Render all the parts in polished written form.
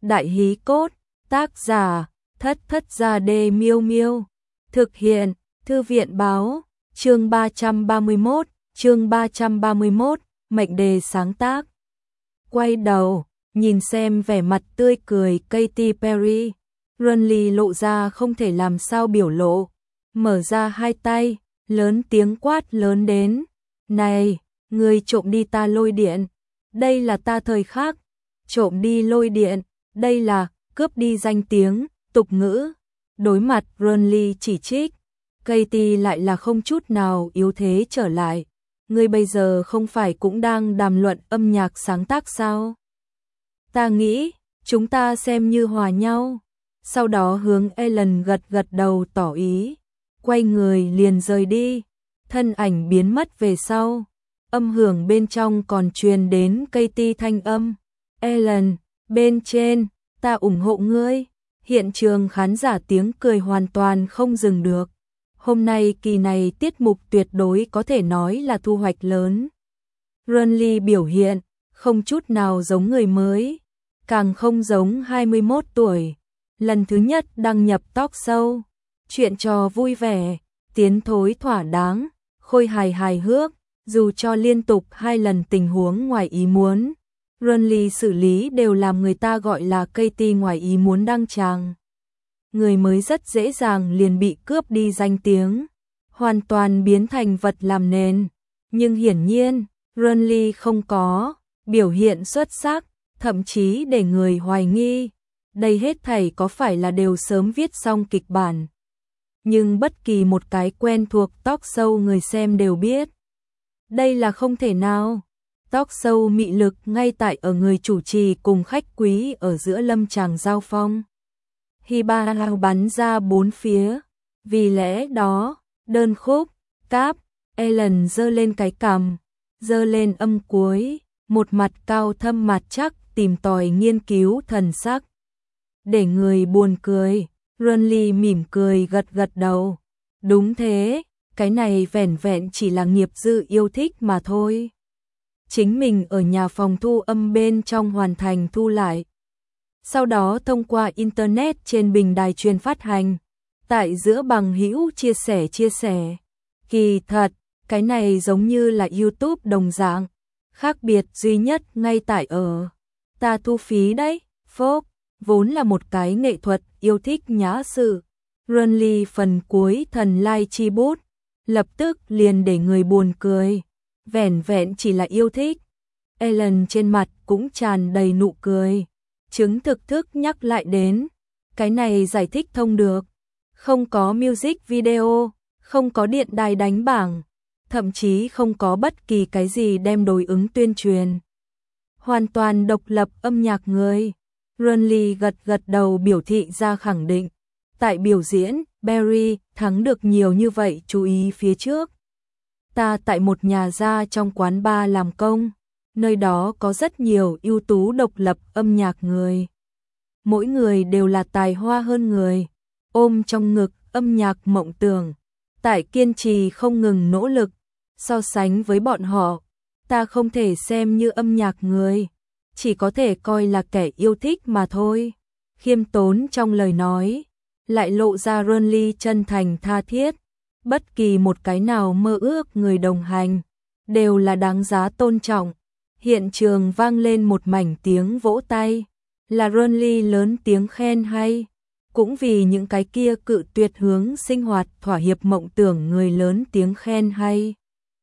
Đại hí cốt, tác giả, Thất Thất Gia Đê Miêu Miêu. Thực hiện, Thư viện báo, chương 331, mệnh đề sáng tác. Quay đầu, nhìn xem vẻ mặt tươi cười Katy Perry, Runley lộ ra không thể làm sao biểu lộ, mở ra hai tay, lớn tiếng quát lớn đến. Này, người trộm đi ta lôi điện, đây là ta thời khắc, trộm đi lôi điện, đây là cướp đi danh tiếng, tục ngữ. Đối mặt Runley chỉ trích, Katy lại là không chút nào yếu thế trở lại. Ngươi bây giờ không phải cũng đang đàm luận âm nhạc sáng tác sao? Ta nghĩ, chúng ta xem như hòa nhau. Sau đó hướng Ellen gật gật đầu tỏ ý, quay người liền rời đi, thân ảnh biến mất về sau. Âm hưởng bên trong còn truyền đến Katy thanh âm. Ellen, bên trên, ta ủng hộ ngươi. Hiện trường khán giả tiếng cười hoàn toàn không dừng được. Hôm nay kỳ này tiết mục tuyệt đối có thể nói là thu hoạch lớn. Runley biểu hiện, không chút nào giống người mới, càng không giống 21 tuổi. Lần thứ nhất đăng nhập talk show, chuyện trò vui vẻ, tiến thối thỏa đáng, khôi hài hước, dù cho liên tục 2 lần tình huống ngoài ý muốn. Runley xử lý đều làm người ta gọi là Katy ngoài ý muốn đăng tràng. Người mới rất dễ dàng liền bị cướp đi danh tiếng, hoàn toàn biến thành vật làm nền. Nhưng hiển nhiên, Runley không có biểu hiện xuất sắc, thậm chí để người hoài nghi. Đây hết thảy có phải là đều sớm viết xong kịch bản. Nhưng bất kỳ một cái quen thuộc talk show người xem đều biết. Đây là không thể nào. Talk show mị lực ngay tại ở người chủ trì cùng khách quý ở giữa lâm tràng giao phong. Hiba bắn ra bốn phía. Vì lẽ đó, đơn khúc, cáp, Ellen giơ lên cái cằm, giơ lên âm cuối, một mặt cao thâm mặt chắc tìm tòi nghiên cứu thần sắc. Để người buồn cười, Runley mỉm cười gật gật đầu. Đúng thế, cái này vẻn vẹn chỉ là nghiệp dư yêu thích mà thôi. Chính mình ở nhà phòng thu âm bên trong hoàn thành thu lại. Sau đó thông qua Internet trên bình đài truyền phát hành. Tại giữa bằng hữu chia sẻ. Kỳ thật, cái này giống như là YouTube đồng dạng. Khác biệt duy nhất ngay tại ở ta thu phí đấy, phốc. Vốn là một cái nghệ thuật yêu thích nhã sự. Runley phần cuối thần lai chi bút, lập tức liền để người buồn cười. Vẻn vẹn chỉ là yêu thích. Ellen trên mặt cũng tràn đầy nụ cười. Chứng thực thức nhắc lại đến. Cái này giải thích thông được. Không có music video, không có điện đài đánh bảng, thậm chí không có bất kỳ cái gì đem đối ứng tuyên truyền. Hoàn toàn độc lập âm nhạc người. Runley gật gật đầu biểu thị ra khẳng định. Tại biểu diễn, Barry thắng được nhiều như vậy chú ý phía trước. Ta tại một nhà gia trong quán bar làm công, nơi đó có rất nhiều ưu tú độc lập âm nhạc người. Mỗi người đều là tài hoa hơn người, ôm trong ngực âm nhạc mộng tưởng, tại kiên trì không ngừng nỗ lực. So sánh với bọn họ, ta không thể xem như âm nhạc người, chỉ có thể coi là kẻ yêu thích mà thôi. Khiêm tốn trong lời nói, lại lộ ra Runley chân thành tha thiết. Bất kỳ một cái nào mơ ước người đồng hành, đều là đáng giá tôn trọng. Hiện trường vang lên một mảnh tiếng vỗ tay, là Runley lớn tiếng khen hay. Cũng vì những cái kia cự tuyệt hướng sinh hoạt thỏa hiệp mộng tưởng người lớn tiếng khen hay.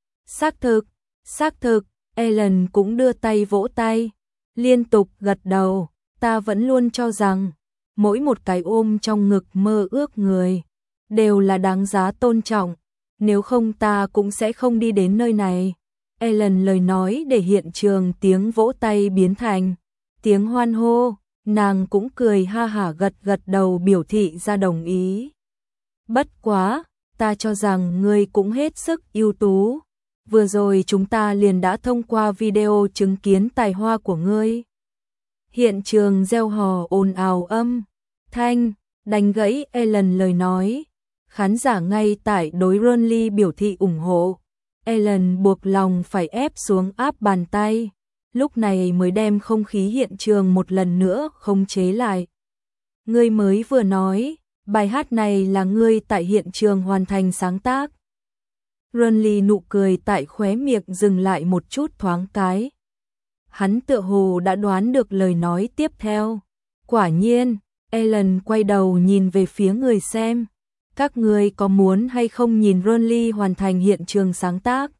Xác thực, Ellen cũng đưa tay vỗ tay, liên tục gật đầu. Ta vẫn luôn cho rằng, mỗi một cái ôm trong ngực mơ ước người, đều là đáng giá tôn trọng, nếu không ta cũng sẽ không đi đến nơi này. Ellen lời nói để hiện trường tiếng vỗ tay biến thành tiếng hoan hô, nàng cũng cười ha hả gật gật đầu biểu thị ra đồng ý. Bất quá, ta cho rằng ngươi cũng hết sức ưu tú. Vừa rồi chúng ta liền đã thông qua video chứng kiến tài hoa của ngươi. Hiện trường reo hò ồn ào âm thanh, đánh gãy Ellen lời nói. Khán giả ngay tại đối Runley biểu thị ủng hộ. Ellen buộc lòng phải ép xuống áp bàn tay. lúc này mới đem không khí hiện trường một lần nữa khống chế lại. Ngươi mới vừa nói, bài hát này là ngươi tại hiện trường hoàn thành sáng tác. Runly nụ cười tại khóe miệng dừng lại một chút thoáng cái. Hắn tựa hồ đã đoán được lời nói tiếp theo. Quả nhiên, Ellen quay đầu nhìn về phía người xem. Các ngươi có muốn hay không nhìn Runly hoàn thành hiện trường sáng tác?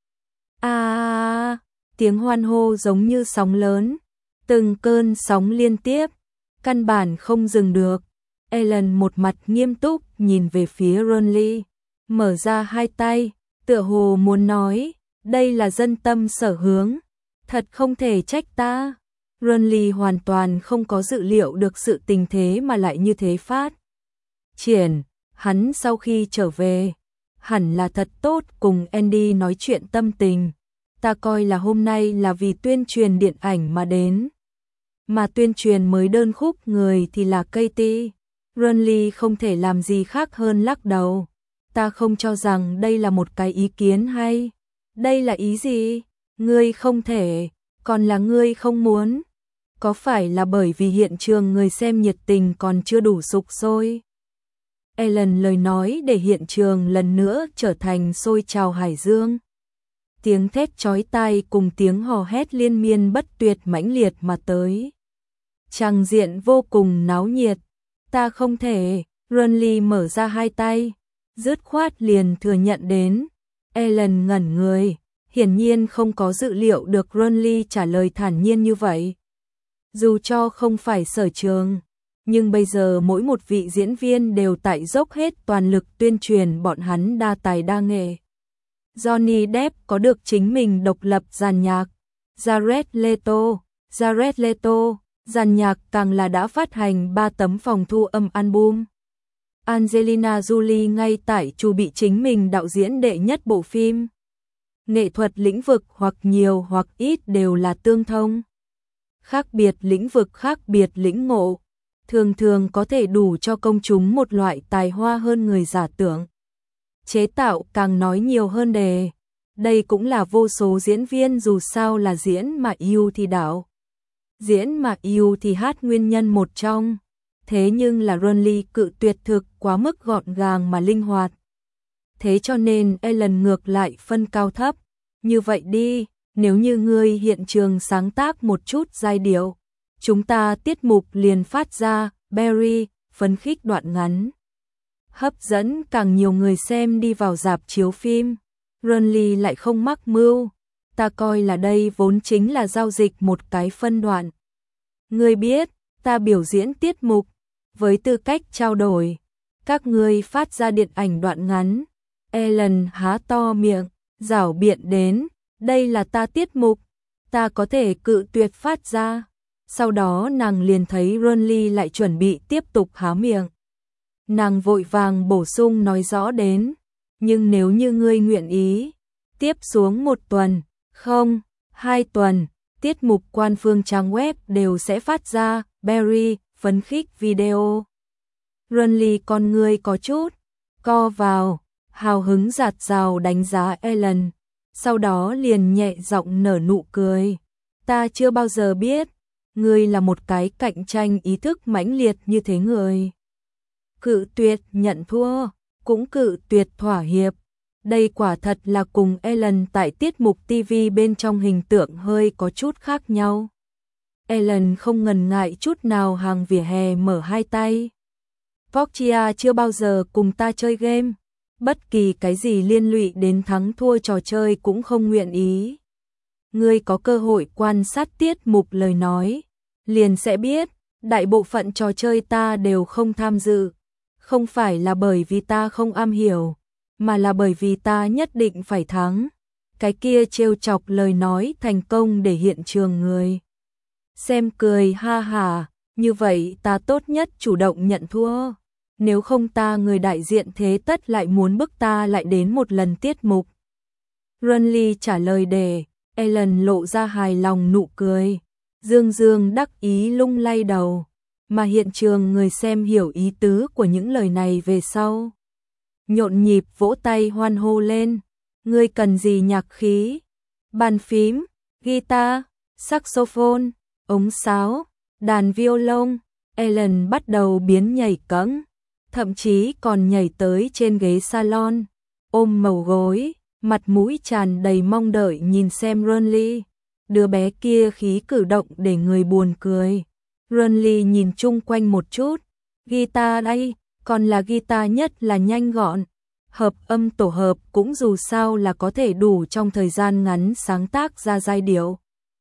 Tiếng hoan hô giống như sóng lớn, từng cơn sóng liên tiếp, căn bản không dừng được. Ellen một mặt nghiêm túc nhìn về phía Runly, mở ra hai tay, tựa hồ muốn nói, đây là dân tâm sở hướng, thật không thể trách ta. Runly hoàn toàn không có dự liệu được sự tình thế mà lại như thế phát triển. Hắn sau khi trở về, hẳn là thật tốt cùng Andy nói chuyện tâm tình. Ta coi là hôm nay là vì tuyên truyền điện ảnh mà đến. Mà tuyên truyền mới đơn khúc người thì là Katie. Runly không thể làm gì khác hơn lắc đầu. Ta không cho rằng đây là một cái ý kiến hay. Đây là ý gì? Ngươi không thể, còn là ngươi không muốn. Có phải là bởi vì hiện trường người xem nhiệt tình còn chưa đủ sục sôi? Ellen lời nói để hiện trường lần nữa trở thành sôi trào hải dương. Tiếng thét chói tai cùng tiếng hò hét liên miên bất tuyệt mãnh liệt mà tới. Tràng diện vô cùng náo nhiệt. Ta không thể, Runly mở ra hai tay, dứt khoát liền thừa nhận đến. Ellen ngẩn người, hiển nhiên không có dự liệu được Runly trả lời thản nhiên như vậy. Dù cho không phải sở trường, nhưng bây giờ mỗi một vị diễn viên đều tại dốc hết toàn lực tuyên truyền bọn hắn đa tài đa nghệ. Johnny Depp có được chính mình độc lập dàn nhạc, Jared Leto, dàn nhạc càng là đã phát hành 3 tấm phòng thu âm album. Angelina Jolie ngay tại chu bị chính mình đạo diễn đệ nhất bộ phim. Nghệ thuật lĩnh vực hoặc nhiều hoặc ít đều là tương thông. Khác biệt lĩnh vực khác biệt lĩnh ngộ, thường thường có thể đủ cho công chúng một loại tài hoa hơn người giả tưởng. Chế tạo càng nói nhiều hơn đề. Đây cũng là vô số diễn viên dù sao là diễn mà yêu thì đạo. Diễn mà yêu thì hát nguyên nhân một trong. Thế nhưng là Runly cự tuyệt thực quá mức gọn gàng mà linh hoạt. Thế cho nên Ellen ngược lại phân cao thấp. Như vậy đi, nếu như ngươi hiện trường sáng tác một chút giai điệu, chúng ta tiết mục liền phát ra, Barry, phấn khích đoạn ngắn. Hấp dẫn càng nhiều người xem đi vào rạp chiếu phim. Runly lại không mắc mưu. Ta coi là đây vốn chính là giao dịch một cái phân đoạn. Ngươi biết, ta biểu diễn tiết mục, với tư cách trao đổi. Các ngươi phát ra điện ảnh đoạn ngắn. Ellen há to miệng, giảo biện đến. Đây là ta tiết mục, ta có thể cự tuyệt phát ra. Sau đó nàng liền thấy Runly lại chuẩn bị tiếp tục há miệng. Nàng vội vàng bổ sung nói rõ đến. Nhưng nếu như ngươi nguyện ý, tiếp xuống 1 tuần, không, 2 tuần, tiết mục quan phương trang web đều sẽ phát ra, Barry, phấn khích video. Runly con ngươi có chút, co vào, hào hứng dạt dào đánh giá Ellen. Sau đó liền nhẹ giọng nở nụ cười. Ta chưa bao giờ biết, ngươi là một cái cạnh tranh ý thức mãnh liệt như thế người. Cự tuyệt nhận thua, cũng cự tuyệt thỏa hiệp. Đây quả thật là cùng Ellen tại tiết mục TV bên trong hình tượng hơi có chút khác nhau. Ellen không ngần ngại chút nào hàng vỉa hè mở hai tay. Portia chưa bao giờ cùng ta chơi game. Bất kỳ cái gì liên lụy đến thắng thua trò chơi cũng không nguyện ý. Ngươi có cơ hội quan sát tiết mục lời nói, liền sẽ biết, đại bộ phận trò chơi ta đều không tham dự. Không phải là bởi vì ta không am hiểu, mà là bởi vì ta nhất định phải thắng. Cái kia trêu chọc lời nói thành công để hiện trường người xem cười ha hả, như vậy ta tốt nhất chủ động nhận thua. Nếu không ta người đại diện thế tất lại muốn bức ta lại đến một lần tiết mục. Runly trả lời để, Ellen lộ ra hài lòng nụ cười. Dương dương đắc ý lung lay đầu. Mà hiện trường người xem hiểu ý tứ của những lời này về sau. Nhộn nhịp vỗ tay hoan hô lên. Ngươi cần gì nhạc khí? Bàn phím, guitar, saxophone, ống sáo, đàn violon. Ellen bắt đầu biến nhảy cẫng, thậm chí còn nhảy tới trên ghế salon, ôm màu gối, mặt mũi tràn đầy mong đợi nhìn xem Ronly. Đứa bé kia khí cử động để người buồn cười. Ronly nhìn chung quanh một chút, guitar đây, còn là guitar nhất là nhanh gọn. Hợp âm tổ hợp cũng dù sao là có thể đủ trong thời gian ngắn sáng tác ra giai điệu.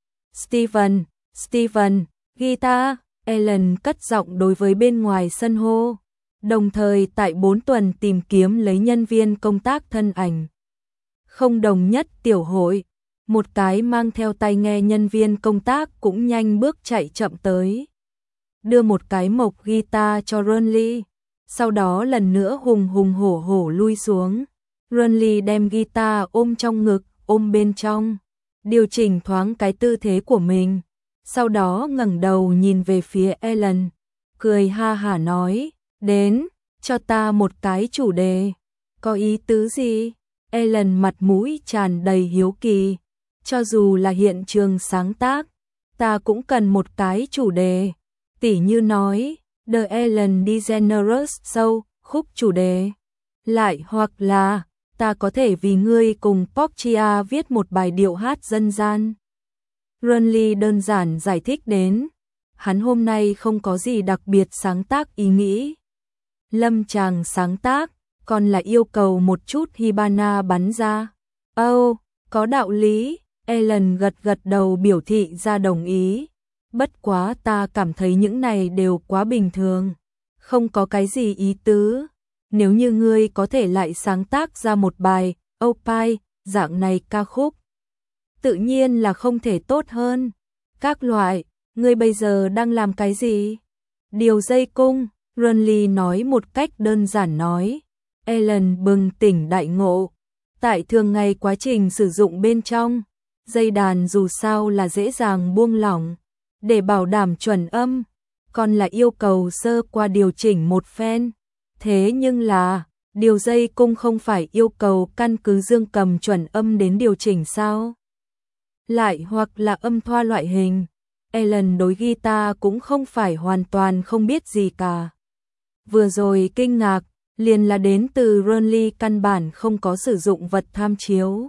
Steven, guitar, Ellen cất giọng đối với bên ngoài sân hô. Đồng thời tại 4 tuần tìm kiếm lấy nhân viên công tác thân ảnh không đồng nhất tiểu hội, một cái mang theo tai nghe nhân viên công tác cũng nhanh bước chạy chậm tới, đưa một cái mộc guitar cho Ronly, sau đó lần nữa hùng hùng hổ hổ lui xuống. Ronly đem guitar ôm trong ngực, ôm bên trong, điều chỉnh thoáng cái tư thế của mình, sau đó ngẩng đầu nhìn về phía Ellen, cười ha hả nói, đến, cho ta một cái chủ đề. Có ý tứ gì? Ellen mặt mũi tràn đầy hiếu kỳ. Cho dù là hiện trường sáng tác, ta cũng cần một cái chủ đề. Tỉ như nói, The Ellen DeGeneres Show, khúc chủ đề. Lại hoặc là, ta có thể vì ngươi cùng Portia viết một bài điệu hát dân gian. Ronly đơn giản giải thích đến, hắn hôm nay không có gì đặc biệt sáng tác ý nghĩ. Lâm chàng sáng tác, còn là yêu cầu một chút Hibana bắn ra. Có đạo lý, Ellen gật gật đầu biểu thị ra đồng ý. Bất quá ta cảm thấy những này đều quá bình thường, không có cái gì ý tứ. Nếu như ngươi có thể lại sáng tác ra một bài, opie, dạng này ca khúc, tự nhiên là không thể tốt hơn. Các loại, ngươi bây giờ đang làm cái gì? Điều dây cung, Ronly nói một cách đơn giản nói. Ellen bừng tỉnh đại ngộ. Tại thường ngày quá trình sử dụng bên trong, dây đàn dù sao là dễ dàng buông lỏng, để bảo đảm chuẩn âm, còn là yêu cầu sơ qua điều chỉnh một phen. Thế nhưng là, điều dây cung không phải yêu cầu căn cứ dương cầm chuẩn âm đến điều chỉnh sao? Lại hoặc là âm thoa loại hình. Ellen đối guitar cũng không phải hoàn toàn không biết gì cả. Vừa rồi kinh ngạc, liền là đến từ Ronly căn bản không có sử dụng vật tham chiếu.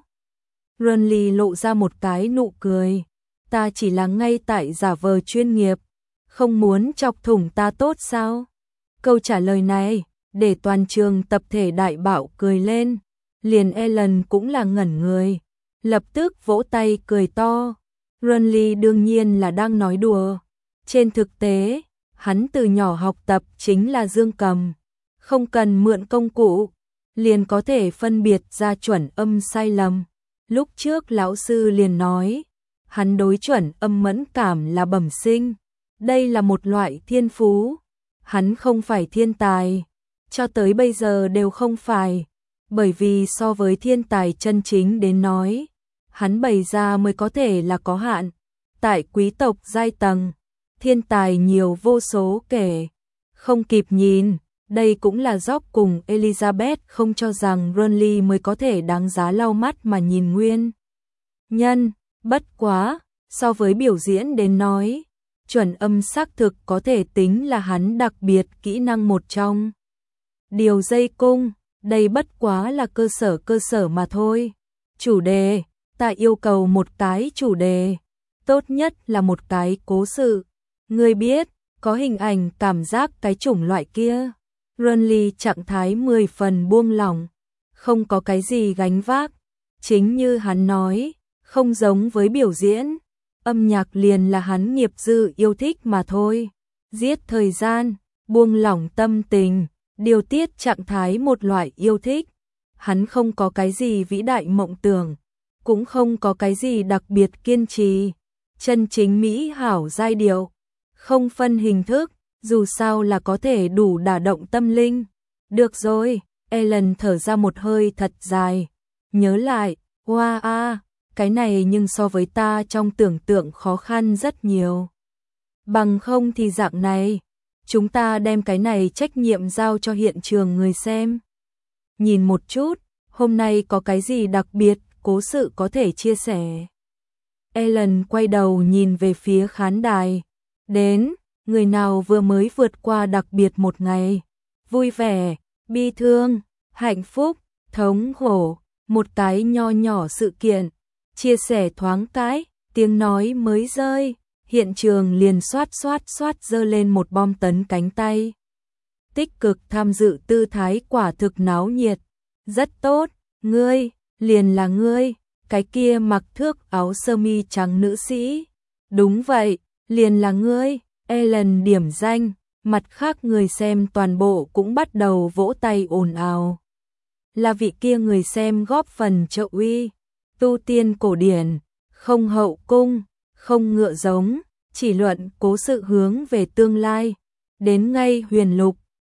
Ronly lộ ra một cái nụ cười. Ta chỉ là ngay tại giả vờ chuyên nghiệp, không muốn chọc thủng ta tốt sao? Câu trả lời này, để toàn trường tập thể đại bạo cười lên. Liền Ellen cũng là ngẩn người, lập tức vỗ tay cười to. Ronly đương nhiên là đang nói đùa. Trên thực tế, hắn từ nhỏ học tập chính là dương cầm, không cần mượn công cụ, liền có thể phân biệt ra chuẩn âm sai lầm. Lúc trước lão sư liền nói, hắn đối chuẩn âm mẫn cảm là bẩm sinh. Đây là một loại thiên phú. Hắn không phải thiên tài, cho tới bây giờ đều không phải, bởi vì so với thiên tài chân chính đến nói, hắn bày ra mới có thể là có hạn. Tại quý tộc giai tầng, thiên tài nhiều vô số kể, không kịp nhìn. Đây cũng là Job cùng Elizabeth không cho rằng Ronly mới có thể đáng giá lau mắt mà nhìn nguyên nhân. Bất quá, so với biểu diễn đến nói, chuẩn âm xác thực có thể tính là hắn đặc biệt kỹ năng một trong. Điều dây cung, đây bất quá là cơ sở mà thôi. Chủ đề, ta yêu cầu một cái chủ đề, tốt nhất là một cái cố sự. Ngươi biết, có hình ảnh cảm giác cái chủng loại kia. Ronly trạng thái 10 phần buông lỏng, không có cái gì gánh vác. Chính như hắn nói, không giống với biểu diễn, âm nhạc liền là hắn nghiệp dư yêu thích mà thôi. Giết thời gian, buông lỏng tâm tình, điều tiết trạng thái một loại yêu thích. Hắn không có cái gì vĩ đại mộng tưởng, cũng không có cái gì đặc biệt kiên trì. Chân chính mỹ hảo giai điệu, không phân hình thức, dù sao là có thể đủ đả động tâm linh. Được rồi, Ellen thở ra một hơi thật dài, nhớ lại, wow, cái này nhưng so với ta trong tưởng tượng khó khăn rất nhiều. Bằng không thì dạng này, chúng ta đem cái này trách nhiệm giao cho hiện trường người xem. Nhìn một chút, hôm nay có cái gì đặc biệt, cố sự có thể chia sẻ. Ellen quay đầu nhìn về phía khán đài. Đến, người nào vừa mới vượt qua đặc biệt một ngày. Vui vẻ, bi thương, hạnh phúc, thống khổ, một cái nho nhỏ sự kiện. Chia sẻ thoáng cái, tiếng nói mới rơi, hiện trường liền xoát xoát xoát giơ lên một bom tấn cánh tay. Tích cực tham dự tư thái quả thực náo nhiệt. Rất tốt, ngươi, liền là ngươi, cái kia mặc thước áo sơ mi trắng nữ sĩ. Đúng vậy, liền là ngươi, Ellen điểm danh, mặt khác người xem toàn bộ cũng bắt đầu vỗ tay ồn ào. Là vị kia người xem góp phần trợ uy, tu tiên cổ điển, không hậu cung, không ngựa giống, chỉ luận cố sự hướng về tương lai. Đến ngay huyền lục,